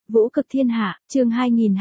Vũ cực thiên hạ, chương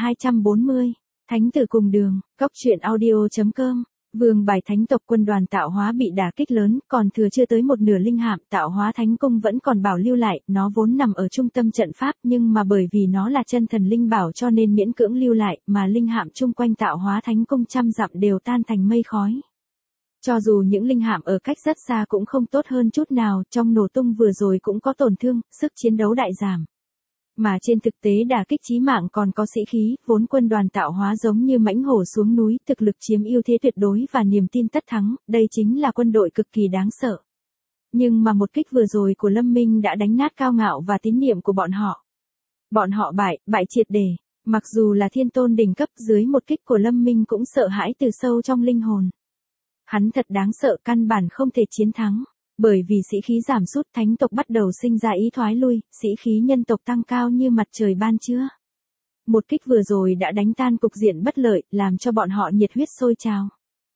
2240. Thánh tử cùng đường, góc truyện audio.com. Vương bài thánh tộc quân đoàn tạo hóa bị đả kích lớn, còn thừa chưa tới một nửa linh hạm, tạo hóa thánh cung vẫn còn bảo lưu lại, nó vốn nằm ở trung tâm trận pháp nhưng mà bởi vì nó là chân thần linh bảo cho nên miễn cưỡng lưu lại, mà linh hạm chung quanh tạo hóa thánh cung trăm dặm đều tan thành mây khói. Cho dù những linh hạm ở cách rất xa cũng không tốt hơn chút nào, trong nổ tung vừa rồi cũng có tổn thương, sức chiến đấu đại giảm. Mà trên thực tế đả kích chí mạng còn có sĩ khí, vốn quân đoàn tạo hóa giống như mãnh hổ xuống núi, thực lực chiếm ưu thế tuyệt đối và niềm tin tất thắng, đây chính là quân đội cực kỳ đáng sợ. Nhưng mà một kích vừa rồi của Lâm Minh đã đánh nát cao ngạo và tín niệm của bọn họ. Bọn họ bại triệt để, mặc dù là thiên tôn đỉnh cấp dưới một kích của Lâm Minh cũng sợ hãi từ sâu trong linh hồn. Hắn thật đáng sợ, căn bản không thể chiến thắng. Bởi vì sĩ khí giảm sút, thánh tộc bắt đầu sinh ra ý thoái lui, sĩ khí nhân tộc tăng cao như mặt trời ban trưa. Một kích vừa rồi đã đánh tan cục diện bất lợi, làm cho bọn họ nhiệt huyết sôi trào.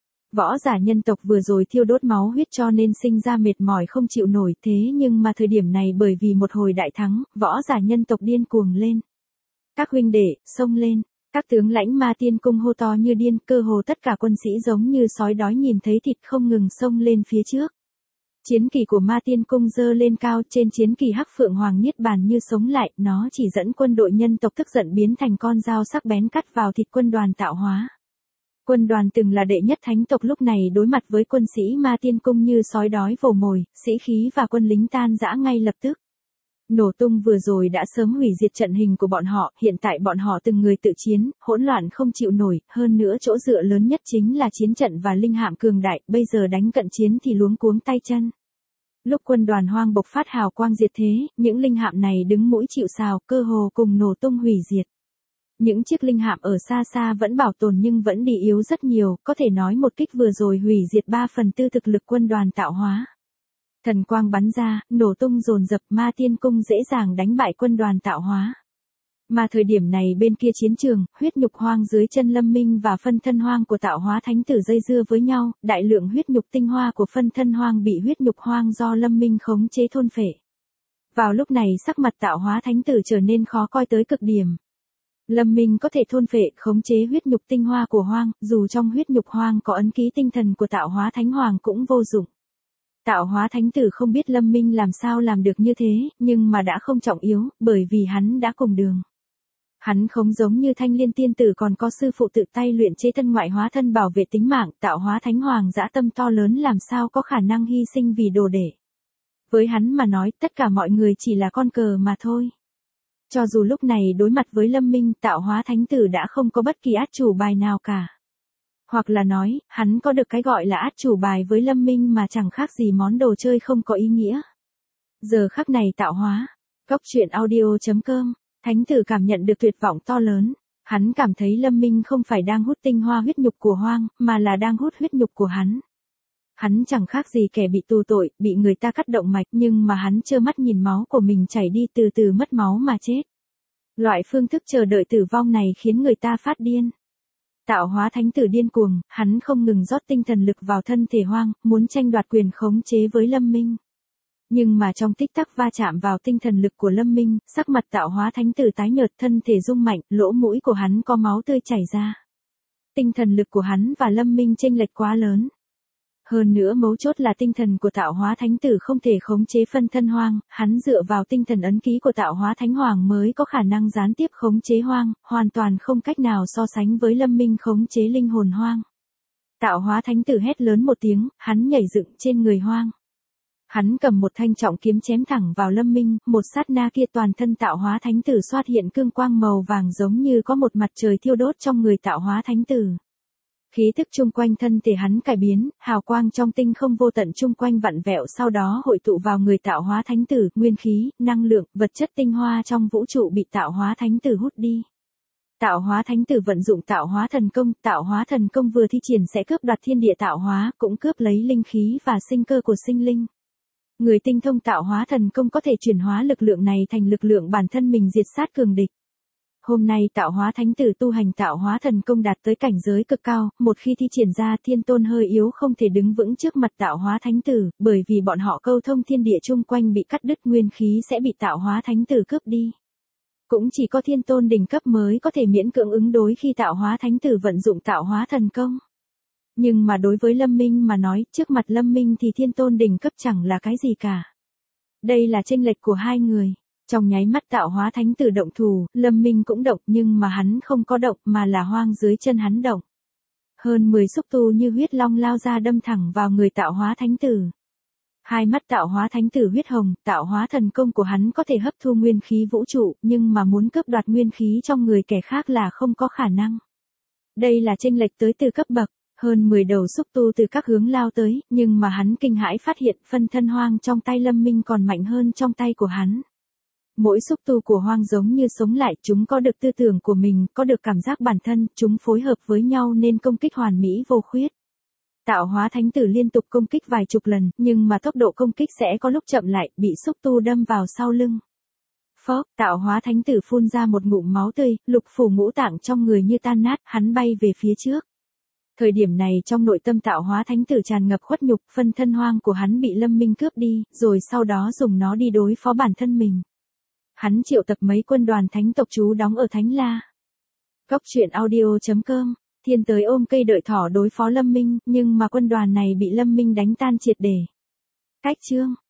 Võ giả nhân tộc vừa rồi thiêu đốt máu huyết cho nên sinh ra mệt mỏi không chịu nổi, thế nhưng mà thời điểm này bởi vì một hồi đại thắng, võ giả nhân tộc điên cuồng lên. Các huynh đệ, xông lên. Các tướng lãnh Ma Tiên Cung hô to như điên, cơ hồ tất cả quân sĩ giống như sói đói nhìn thấy thịt không ngừng xông lên phía trước. Chiến kỳ của Ma Tiên Cung giơ lên cao, trên chiến kỳ Hắc Phượng Hoàng Niết Bàn như sống lại, nó chỉ dẫn quân đội nhân tộc tức giận biến thành con dao sắc bén cắt vào thịt quân đoàn tạo hóa. Quân đoàn từng là đệ nhất thánh tộc lúc này đối mặt với quân sĩ Ma Tiên Cung như sói đói vồ mồi, sĩ khí và quân lính tan rã ngay lập tức. Nổ tung vừa rồi đã sớm hủy diệt trận hình của bọn họ, hiện tại bọn họ từng người tự chiến, hỗn loạn không chịu nổi, hơn nữa chỗ dựa lớn nhất chính là chiến trận và linh hạm cường đại, bây giờ đánh cận chiến thì luống cuống tay chân. Lúc quân đoàn hoang bộc phát hào quang diệt thế, những linh hạm này đứng mũi chịu sào, cơ hồ cùng nổ tung hủy diệt. Những chiếc linh hạm ở xa xa vẫn bảo tồn nhưng vẫn đi yếu rất nhiều, có thể nói một kích vừa rồi hủy diệt 3/4 thực lực quân đoàn tạo hóa. Thần quang bắn ra, nổ tung dồn dập, Ma Tiên Cung dễ dàng đánh bại quân đoàn tạo hóa. Mà thời điểm này bên kia chiến trường, huyết nhục hoang dưới chân Lâm Minh và phân thân hoang của tạo hóa thánh tử dây dưa với nhau, đại lượng huyết nhục tinh hoa của phân thân hoang bị huyết nhục hoang do Lâm Minh khống chế thôn phệ. Vào lúc này sắc mặt tạo hóa thánh tử trở nên khó coi tới cực điểm. Lâm Minh có thể thôn phệ, khống chế huyết nhục tinh hoa của hoang, dù trong huyết nhục hoang có ấn ký tinh thần của tạo hóa thánh hoàng cũng vô dụng. Tạo hóa thánh tử không biết Lâm Minh làm sao làm được như thế, nhưng mà đã không trọng yếu, bởi vì hắn đã cùng đường. Hắn không giống như Thanh Liên tiên tử còn có sư phụ tự tay luyện chế thân ngoại hóa thân bảo vệ tính mạng, tạo hóa thánh hoàng dã tâm to lớn làm sao có khả năng hy sinh vì đồ đệ. Với hắn mà nói, tất cả mọi người chỉ là con cờ mà thôi. Cho dù lúc này đối mặt với Lâm Minh, tạo hóa thánh tử đã không có bất kỳ át chủ bài nào cả. Hoặc là nói, hắn có được cái gọi là át chủ bài với Lâm Minh mà chẳng khác gì món đồ chơi không có ý nghĩa. Giờ khắc này tạo hóa, góc truyện audio.com, thánh tử cảm nhận được tuyệt vọng to lớn. Hắn cảm thấy Lâm Minh không phải đang hút tinh hoa huyết nhục của hoang, mà là đang hút huyết nhục của hắn. Hắn chẳng khác gì kẻ bị tù tội, bị người ta cắt động mạch nhưng mà hắn trơ mắt nhìn máu của mình chảy đi từ từ mất máu mà chết. Loại phương thức chờ đợi tử vong này khiến người ta phát điên. Tạo hóa thánh tử điên cuồng, hắn không ngừng rót tinh thần lực vào thân thể hoang, muốn tranh đoạt quyền khống chế với Lâm Minh. Nhưng mà trong tích tắc va chạm vào tinh thần lực của Lâm Minh, sắc mặt tạo hóa thánh tử tái nhợt, thân thể rung mạnh, lỗ mũi của hắn có máu tươi chảy ra. Tinh thần lực của hắn và Lâm Minh chênh lệch quá lớn. Hơn nữa mấu chốt là tinh thần của tạo hóa thánh tử không thể khống chế phân thân hoang, hắn dựa vào tinh thần ấn ký của tạo hóa thánh hoàng mới có khả năng gián tiếp khống chế hoang, hoàn toàn không cách nào so sánh với Lâm Minh khống chế linh hồn hoang. Tạo hóa thánh tử hét lớn một tiếng, hắn nhảy dựng trên người hoang. Hắn cầm một thanh trọng kiếm chém thẳng vào Lâm Minh, một sát na kia toàn thân tạo hóa thánh tử xuất hiện cương quang màu vàng giống như có một mặt trời thiêu đốt trong người tạo hóa thánh tử. Khí thức chung quanh thân thể hắn cải biến, hào quang trong tinh không vô tận chung quanh vặn vẹo sau đó hội tụ vào người tạo hóa thánh tử, nguyên khí, năng lượng, vật chất tinh hoa trong vũ trụ bị tạo hóa thánh tử hút đi. Tạo hóa thánh tử vận dụng tạo hóa thần công vừa thi triển sẽ cướp đoạt thiên địa tạo hóa, cũng cướp lấy linh khí và sinh cơ của sinh linh. Người tinh thông tạo hóa thần công có thể chuyển hóa lực lượng này thành lực lượng bản thân mình diệt sát cường địch. Hôm nay tạo hóa thánh tử tu hành tạo hóa thần công đạt tới cảnh giới cực cao, một khi thi triển ra thiên tôn hơi yếu không thể đứng vững trước mặt tạo hóa thánh tử, bởi vì bọn họ câu thông thiên địa chung quanh bị cắt đứt nguyên khí sẽ bị tạo hóa thánh tử cướp đi. Cũng chỉ có thiên tôn đỉnh cấp mới có thể miễn cưỡng ứng đối khi tạo hóa thánh tử vận dụng tạo hóa thần công. Nhưng mà đối với Lâm Minh mà nói, trước mặt Lâm Minh thì thiên tôn đỉnh cấp chẳng là cái gì cả. Đây là chênh lệch của hai người. Trong nháy mắt tạo hóa thánh tử động thủ, Lâm Minh cũng động nhưng mà hắn không có động mà là hoang dưới chân hắn động. Hơn 10 xúc tu như huyết long lao ra đâm thẳng vào người tạo hóa thánh tử. Hai mắt tạo hóa thánh tử huyết hồng, tạo hóa thần công của hắn có thể hấp thu nguyên khí vũ trụ, nhưng mà muốn cướp đoạt nguyên khí trong người kẻ khác là không có khả năng. Đây là chênh lệch tới từ cấp bậc, hơn 10 đầu xúc tu từ các hướng lao tới, nhưng mà hắn kinh hãi phát hiện phân thân hoang trong tay Lâm Minh còn mạnh hơn trong tay của hắn. Mỗi xúc tu của hoang giống như sống lại, chúng có được tư tưởng của mình, có được cảm giác bản thân, chúng phối hợp với nhau nên công kích hoàn mỹ vô khuyết. Tạo hóa thánh tử liên tục công kích vài chục lần, nhưng mà tốc độ công kích sẽ có lúc chậm lại, bị xúc tu đâm vào sau lưng. Phốc, tạo hóa thánh tử phun ra một ngụm máu tươi, lục phủ ngũ tạng trong người như tan nát, hắn bay về phía trước. Thời điểm này trong nội tâm tạo hóa thánh tử tràn ngập khuất nhục, phân thân hoang của hắn bị Lâm Minh cướp đi, rồi sau đó dùng nó đi đối phó bản thân mình. Hắn triệu tập mấy quân đoàn thánh tộc trú đóng ở Thánh La. Cóc truyện audio.com, thiên tới ôm cây đợi thỏ đối phó Lâm Minh, nhưng mà quân đoàn này bị Lâm Minh đánh tan triệt để. Cách chương